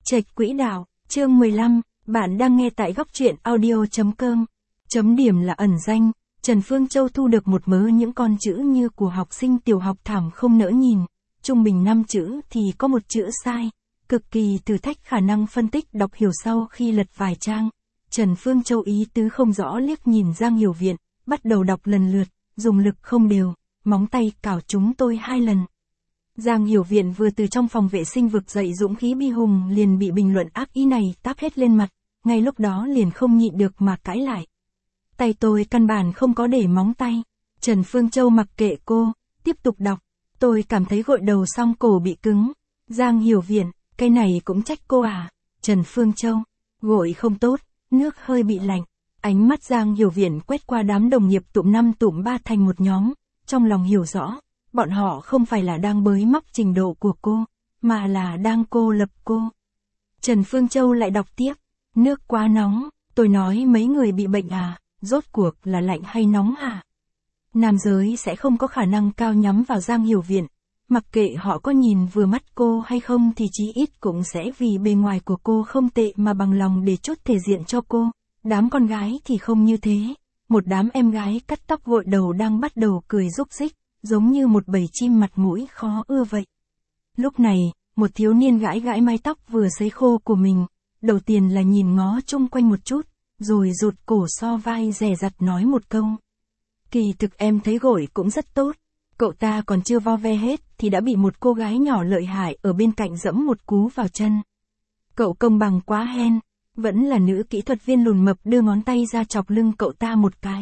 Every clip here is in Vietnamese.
Trạch Quỹ Đạo, chương 15, bạn đang nghe tại góc truyện audio.com. Chấm điểm là ẩn danh, Trần Phương Châu thu được một mớ những con chữ như của học sinh tiểu học thảm không nỡ nhìn, trung bình 5 chữ thì có một chữ sai, cực kỳ thử thách khả năng phân tích đọc hiểu sau khi lật vài trang. Trần Phương Châu ý tứ không rõ liếc nhìn Giang Hiểu Viện, bắt đầu đọc lần lượt, dùng lực không đều, móng tay cào chúng tôi 2 lần. Giang Hiểu Viện vừa từ trong phòng vệ sinh vực dậy dũng khí bi hùng liền bị bình luận ác ý này táp hết lên mặt, ngay lúc đó liền không nhịn được mà cãi lại. Tay tôi căn bản không có để móng tay. Trần Phương Châu mặc kệ cô, tiếp tục đọc. Tôi cảm thấy gội đầu xong cổ bị cứng. Giang Hiểu Viện, cái này cũng trách cô à? Trần Phương Châu, gội không tốt, nước hơi bị lạnh. Ánh mắt Giang Hiểu Viện quét qua đám đồng nghiệp tụm 5 tụm 3 thành một nhóm, trong lòng hiểu rõ, bọn họ không phải là đang bới móc trình độ của cô, mà là đang cô lập cô. Trần Phương Châu lại đọc tiếp, nước quá nóng, tôi nói mấy người bị bệnh à, rốt cuộc là lạnh hay nóng à? Nam giới sẽ không có khả năng cao nhắm vào Giang Hiểu Viện, mặc kệ họ có nhìn vừa mắt cô hay không thì chí ít cũng sẽ vì bề ngoài của cô không tệ mà bằng lòng để chốt thể diện cho cô. Đám con gái thì không như thế, một đám em gái cắt tóc gội đầu đang bắt đầu cười rúc rích, giống như một bầy chim mặt mũi khó ưa vậy. Lúc này, một thiếu niên gãi gãi mái tóc vừa sấy khô của mình, đầu tiên là nhìn ngó chung quanh một chút, rồi rụt cổ so vai dè dặt nói một câu. Kỳ thực em thấy gội cũng rất tốt, cậu ta còn chưa vo ve hết thì đã bị một cô gái nhỏ lợi hại ở bên cạnh giẫm một cú vào chân. Cậu công bằng quá hen, vẫn là nữ kỹ thuật viên lùn mập đưa ngón tay ra chọc lưng cậu ta một cái.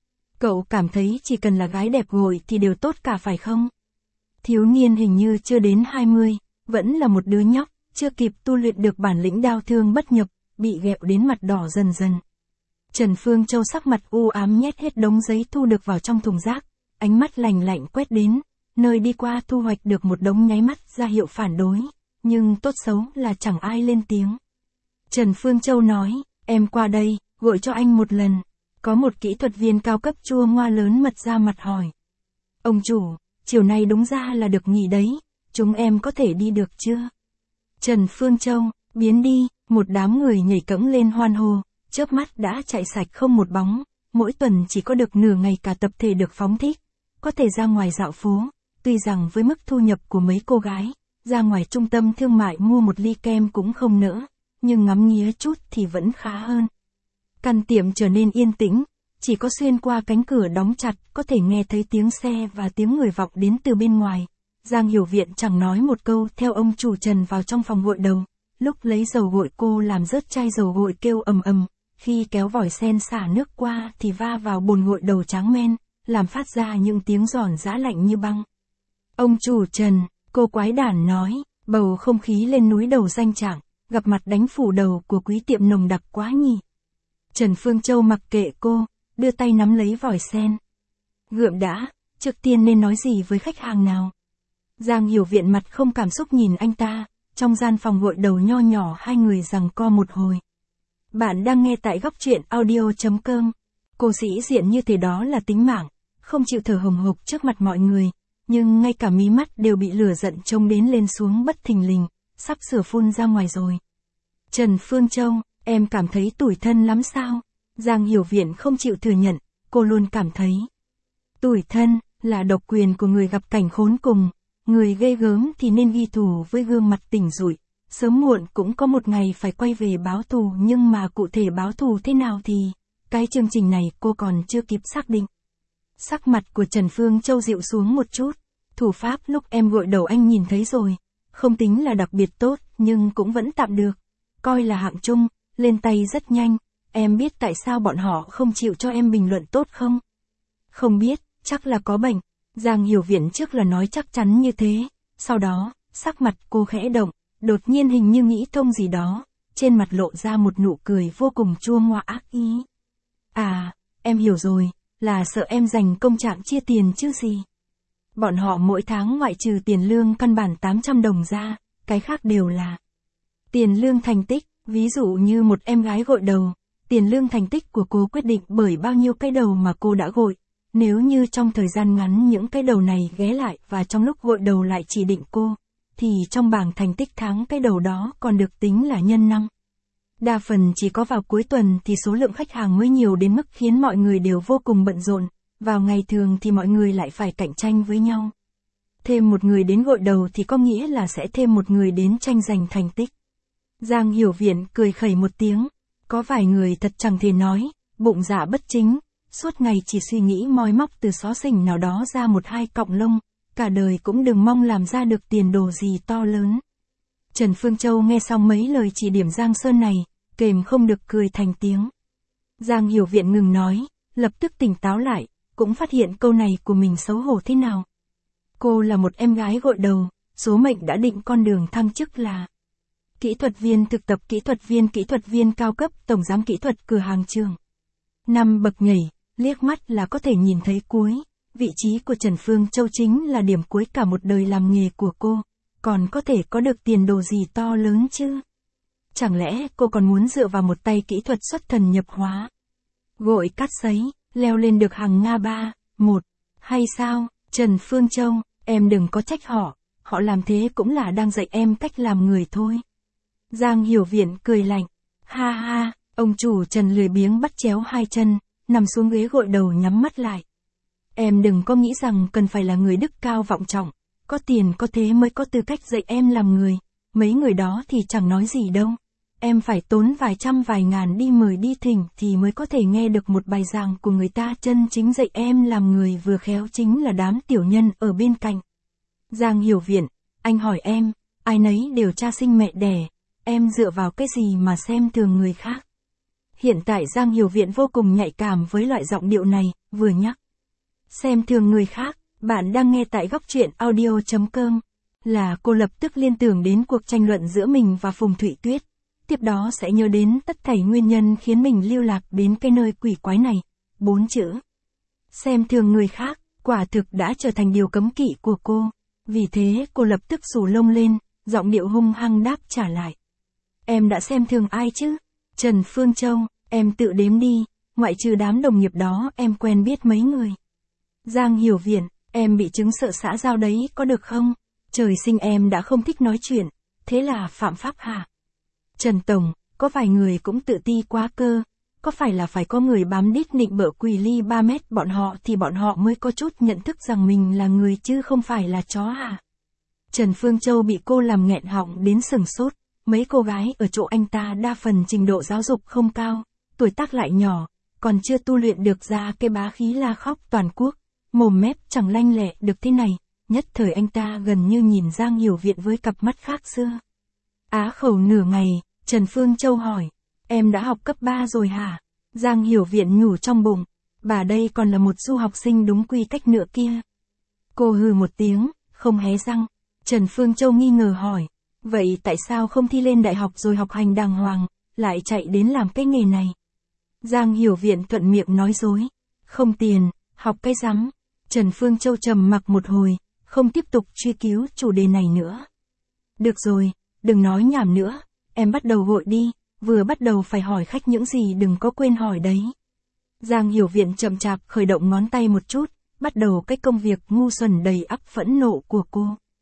Cậu cảm thấy chỉ cần là gái đẹp gội thì đều tốt cả phải không? Thiếu niên hình như chưa đến 20, vẫn là một đứa nhóc, chưa kịp tu luyện được bản lĩnh đao thương bất nhập, bị ghẹo đến mặt đỏ dần dần. Trần Phương Châu sắc mặt u ám nhét hết đống giấy thu được vào trong thùng rác, ánh mắt lạnh lạnh quét đến, nơi đi qua thu hoạch được một đống nháy mắt ra hiệu phản đối, nhưng tốt xấu là chẳng ai lên tiếng. Trần Phương Châu nói, em qua đây, gội cho anh một lần. Có một kỹ thuật viên cao cấp chua ngoa lớn mật ra mặt hỏi. Ông chủ, chiều nay đúng ra là được nghỉ đấy, chúng em có thể đi được chưa? Trần Phương Châu, biến đi, một đám người nhảy cẫng lên hoan hô, chớp mắt đã chạy sạch không một bóng, mỗi tuần chỉ có được nửa ngày cả tập thể được phóng thích, có thể ra ngoài dạo phố, tuy rằng với mức thu nhập của mấy cô gái, ra ngoài trung tâm thương mại mua một ly kem cũng không nỡ, nhưng ngắm nghía chút thì vẫn khá hơn. Căn tiệm trở nên yên tĩnh, chỉ có xuyên qua cánh cửa đóng chặt có thể nghe thấy tiếng xe và tiếng người vọng đến từ bên ngoài. Giang Hiểu Viện chẳng nói một câu theo ông chủ Trần vào trong phòng gội đầu, lúc lấy dầu gội cô làm rớt chai dầu gội kêu ầm ầm, khi kéo vòi sen xả nước qua thì va vào bồn gội đầu trắng men, làm phát ra những tiếng giòn giã lạnh như băng. Ông chủ Trần, cô quái đản nói, bầu không khí lên núi đầu danh trạng, gặp mặt đánh phủ đầu của quý tiệm nồng đặc quá nhỉ. Trần Phương Châu mặc kệ cô, đưa tay nắm lấy vòi sen. Gượm đã, trước tiên nên nói gì với khách hàng nào? Giang Hiểu Viện mặt không cảm xúc nhìn anh ta, trong gian phòng gội đầu nho nhỏ hai người giằng co một hồi. Bạn đang nghe tại góc truyện audio.com. Cô sĩ diện như thế đó là tính mạng, không chịu thở hồng hộc trước mặt mọi người, nhưng ngay cả mí mắt đều bị lửa giận trông đến lên xuống bất thình lình, sắp sửa phun ra ngoài rồi. Trần Phương Châu, em cảm thấy tủi thân lắm sao? Giang Hiểu Viện không chịu thừa nhận, cô luôn cảm thấy. Tủi thân, là độc quyền của người gặp cảnh khốn cùng, người ghê gớm thì nên ghi thù với gương mặt tỉnh rụi, sớm muộn cũng có một ngày phải quay về báo thù, nhưng mà cụ thể báo thù thế nào thì, cái chương trình này cô còn chưa kịp xác định. Sắc mặt của Trần Phương Châu dịu xuống một chút, thủ pháp lúc em gội đầu anh nhìn thấy rồi, không tính là đặc biệt tốt nhưng cũng vẫn tạm được, coi là hạng trung. Lên tay rất nhanh, em biết tại sao bọn họ không chịu cho em bình luận tốt không? Không biết, chắc là có bệnh. Giang Hiểu Viện trước là nói chắc chắn như thế, sau đó, sắc mặt cô khẽ động, đột nhiên hình như nghĩ thông gì đó, trên mặt lộ ra một nụ cười vô cùng chua ngoa ác ý. À, em hiểu rồi, là sợ em dành công trạng chia tiền chứ gì. Bọn họ mỗi tháng ngoại trừ tiền lương căn bản 800 đồng ra, cái khác đều là tiền lương thành tích. Ví dụ như một em gái gội đầu, tiền lương thành tích của cô quyết định bởi bao nhiêu cái đầu mà cô đã gội. Nếu như trong thời gian ngắn những cái đầu này ghé lại và trong lúc gội đầu lại chỉ định cô, thì trong bảng thành tích tháng cái đầu đó còn được tính là nhân năm. Đa phần chỉ có vào cuối tuần thì số lượng khách hàng mới nhiều đến mức khiến mọi người đều vô cùng bận rộn, vào ngày thường thì mọi người lại phải cạnh tranh với nhau. Thêm một người đến gội đầu thì có nghĩa là sẽ thêm một người đến tranh giành thành tích. Giang Hiểu Viện cười khẩy một tiếng, có vài người thật chẳng thể nói, bụng dạ bất chính, suốt ngày chỉ suy nghĩ moi móc từ xó xỉnh nào đó ra một hai cọng lông, cả đời cũng đừng mong làm ra được tiền đồ gì to lớn. Trần Phương Châu nghe xong mấy lời chỉ điểm Giang Sơn này, kềm không được cười thành tiếng. Giang Hiểu Viện ngừng nói, lập tức tỉnh táo lại, cũng phát hiện câu này của mình xấu hổ thế nào. Cô là một em gái gội đầu, số mệnh đã định con đường thăng chức là kỹ thuật viên thực tập, kỹ thuật viên cao cấp, tổng giám kỹ thuật cửa hàng trường. 5 bậc nhảy, liếc mắt là có thể nhìn thấy cuối. Vị trí của Trần Phương Châu chính là điểm cuối cả một đời làm nghề của cô, còn có thể có được tiền đồ gì to lớn chứ? Chẳng lẽ cô còn muốn dựa vào một tay kỹ thuật xuất thần nhập hóa, gội cắt sấy, leo lên được hàng Nga 3, 1, hay sao? Trần Phương Châu, em đừng có trách họ làm thế cũng là đang dạy em cách làm người thôi. Giang Hiểu Viện cười lạnh, ha ha, ông chủ Trần lười biếng bắt chéo hai chân, nằm xuống ghế gội đầu nhắm mắt lại. Em đừng có nghĩ rằng cần phải là người đức cao vọng trọng, có tiền có thế mới có tư cách dạy em làm người, mấy người đó thì chẳng nói gì đâu. Em phải tốn vài trăm vài ngàn đi mời đi thỉnh thì mới có thể nghe được một bài giảng của người ta chân chính dạy em làm người, vừa khéo chính là đám tiểu nhân ở bên cạnh. Giang Hiểu Viện, anh hỏi em, ai nấy đều cha sinh mẹ đẻ, em dựa vào cái gì mà xem thường người khác? Hiện tại Giang Hiểu Viện vô cùng nhạy cảm với loại giọng điệu này, vừa nhắc xem thường người khác, bạn đang nghe tại góc truyện audio.com, là cô lập tức liên tưởng đến cuộc tranh luận giữa mình và Phùng Thụy Tuyết. Tiếp đó sẽ nhớ đến tất thảy nguyên nhân khiến mình lưu lạc đến cái nơi quỷ quái này. 4 chữ. Xem thường người khác, quả thực đã trở thành điều cấm kỵ của cô. Vì thế cô lập tức xù lông lên, giọng điệu hung hăng đáp trả lại. Em đã xem thường ai chứ? Trần Phương Châu, em tự đếm đi, ngoại trừ đám đồng nghiệp đó em quen biết mấy người. Giang Hiểu Viện, em bị chứng sợ xã giao đấy có được không? Trời sinh em đã không thích nói chuyện, thế là phạm pháp hả? Trần Tổng, có vài người cũng tự ti quá cơ, có phải là phải có người bám đít nịnh bợ quỳ ly 3 mét bọn họ thì bọn họ mới có chút nhận thức rằng mình là người chứ không phải là chó hả? Trần Phương Châu bị cô làm nghẹn họng đến sừng sốt, mấy cô gái ở chỗ anh ta đa phần trình độ giáo dục không cao, tuổi tác lại nhỏ, còn chưa tu luyện được ra cái bá khí la khóc toàn quốc, mồm mép chẳng lanh lẹ được thế này, nhất thời anh ta gần như nhìn Giang Hiểu Viện với cặp mắt khác xưa. Á khẩu nửa ngày, Trần Phương Châu hỏi, em đã học cấp 3 rồi hả? Giang Hiểu Viện nhủ trong bụng, bà đây còn là một du học sinh đúng quy cách nữa kia. Cô hừ một tiếng, không hé răng. Trần Phương Châu nghi ngờ hỏi, vậy tại sao không thi lên đại học rồi học hành đàng hoàng, lại chạy đến làm cái nghề này? Giang Hiểu Viện thuận miệng nói dối, không tiền, học cái rắm. Trần Phương Châu trầm mặc một hồi, không tiếp tục truy cứu chủ đề này nữa. Được rồi, đừng nói nhảm nữa, em bắt đầu gội đi, vừa bắt đầu phải hỏi khách những gì đừng có quên hỏi đấy. Giang Hiểu Viện chậm chạp khởi động ngón tay một chút, bắt đầu cái công việc ngu xuẩn đầy ắp phẫn nộ của cô.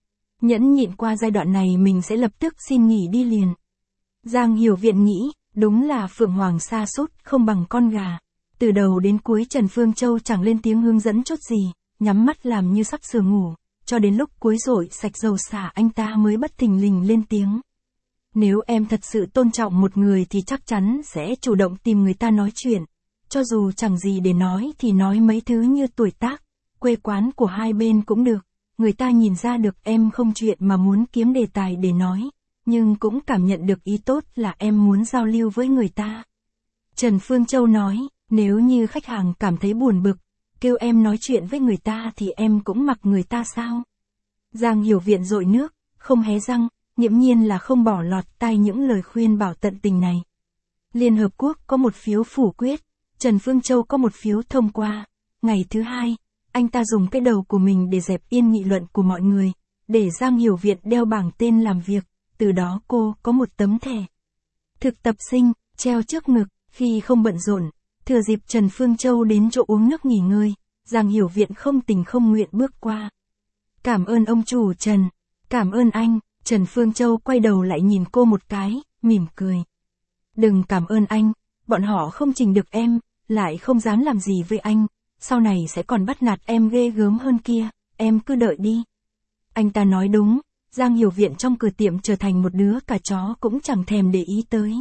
Nhẫn nhịn qua giai đoạn này mình sẽ lập tức xin nghỉ đi liền. Giang Hiểu Viện nghĩ, đúng là phượng hoàng sa sút không bằng con gà. Từ đầu đến cuối Trần Phương Châu chẳng lên tiếng hướng dẫn chút gì, nhắm mắt làm như sắp sửa ngủ, cho đến lúc cuối rội sạch dầu xả anh ta mới bất thình lình lên tiếng. Nếu em thật sự tôn trọng một người thì chắc chắn sẽ chủ động tìm người ta nói chuyện. Cho dù chẳng gì để nói thì nói mấy thứ như tuổi tác, quê quán của hai bên cũng được. Người ta nhìn ra được em không chuyện mà muốn kiếm đề tài để nói, nhưng cũng cảm nhận được ý tốt là em muốn giao lưu với người ta. Trần Phương Châu nói, nếu như khách hàng cảm thấy buồn bực, kêu em nói chuyện với người ta thì em cũng mặc người ta sao? Giang Hiểu Viện dội nước, không hé răng, nghiễm nhiên là không bỏ lọt tai những lời khuyên bảo tận tình này. Liên Hợp Quốc có một phiếu phủ quyết, Trần Phương Châu có một phiếu thông qua. Ngày thứ hai, anh ta dùng cái đầu của mình để dẹp yên nghị luận của mọi người, để Giang Hiểu Viện đeo bảng tên làm việc, từ đó cô có một tấm thẻ thực tập sinh, treo trước ngực, khi không bận rộn, thừa dịp Trần Phương Châu đến chỗ uống nước nghỉ ngơi, Giang Hiểu Viện không tình không nguyện bước qua. Cảm ơn ông chủ Trần. Cảm ơn anh, Trần Phương Châu quay đầu lại nhìn cô một cái, mỉm cười. Đừng cảm ơn anh, bọn họ không trình được em, lại không dám làm gì với anh, sau này sẽ còn bắt nạt em ghê gớm hơn kia, em cứ đợi đi. Anh ta nói đúng, Giang Hiểu Viện trong cửa tiệm trở thành một đứa cả chó cũng chẳng thèm để ý tới.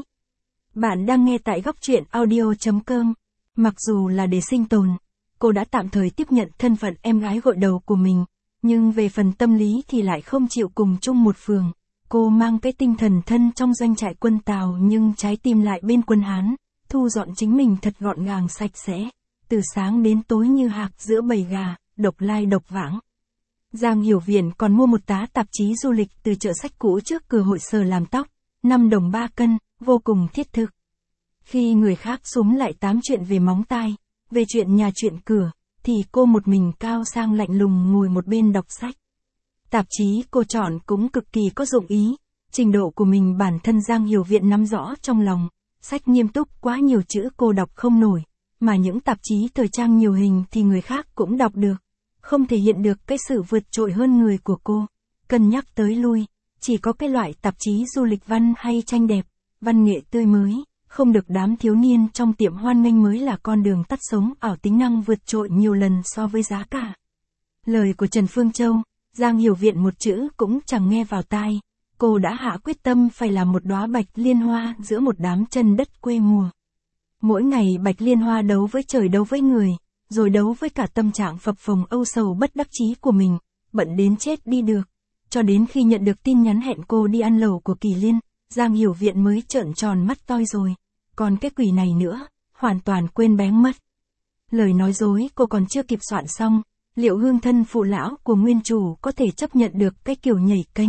Bạn đang nghe tại góc truyện audio.com. Mặc dù là để sinh tồn, cô đã tạm thời tiếp nhận thân phận em gái gội đầu của mình, nhưng về phần tâm lý thì lại không chịu cùng chung một phường. Cô mang cái tinh thần thân trong doanh trại quân Tào nhưng trái tim lại bên quân Hán, thu dọn chính mình thật gọn gàng sạch sẽ, từ sáng đến tối như hạc giữa bầy gà, độc lai độc vãng. Giang Hiểu Viện còn mua một tá tạp chí du lịch từ chợ sách cũ trước cửa hội sở làm tóc, 5 đồng 3 cân, vô cùng thiết thực. Khi người khác xúm lại tám chuyện về móng tai, về chuyện nhà chuyện cửa, thì cô một mình cao sang lạnh lùng ngồi một bên đọc sách. Tạp chí cô chọn cũng cực kỳ có dụng ý, trình độ của mình bản thân Giang Hiểu Viện nắm rõ trong lòng, sách nghiêm túc quá nhiều chữ cô đọc không nổi, mà những tạp chí thời trang nhiều hình thì người khác cũng đọc được, không thể hiện được cái sự vượt trội hơn người của cô. Cân nhắc tới lui, chỉ có cái loại tạp chí du lịch văn hay tranh đẹp, văn nghệ tươi mới, không được đám thiếu niên trong tiệm hoan nghênh mới là con đường tắt sống ảo tính năng vượt trội nhiều lần so với giá cả. Lời của Trần Phương Châu, Giang Hiểu Viện một chữ cũng chẳng nghe vào tai, cô đã hạ quyết tâm phải làm một đóa bạch liên hoa giữa một đám chân đất quê mùa. Mỗi ngày bạch liên hoa đấu với trời đấu với người, rồi đấu với cả tâm trạng phập phồng âu sầu bất đắc chí của mình, bận đến chết đi được. Cho đến khi nhận được tin nhắn hẹn cô đi ăn lẩu của Kỳ Liên, Giang Hiểu Viện mới trợn tròn mắt toi rồi. Còn cái quỷ này nữa, hoàn toàn quên bén mất. Lời nói dối cô còn chưa kịp soạn xong, liệu hương thân phụ lão của nguyên chủ có thể chấp nhận được cái kiểu nhảy kênh?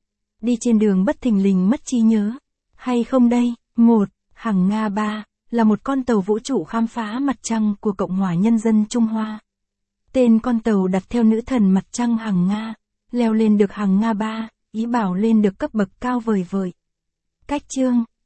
Đi trên đường bất thình lình mất trí nhớ. Hay không đây? 1. Hằng Nga 3 là một con tàu vũ trụ khám phá mặt trăng của Cộng hòa Nhân dân Trung Hoa. Tên con tàu đặt theo nữ thần mặt trăng Hằng Nga, leo lên được Hằng Nga 3, ý bảo lên được cấp bậc cao vời vời. Cách chương